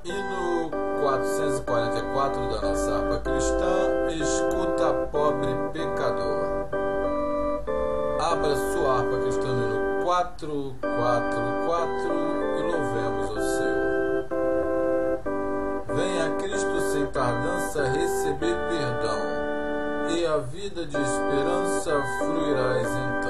Hino 444 da nossa harpa cristã, escuta pobre pecador. Abra sua harpa cristã no hino 444 e louvemos ao Senhor. Venha Cristo sem tardança receber perdão, e a vida de esperança fruirás então.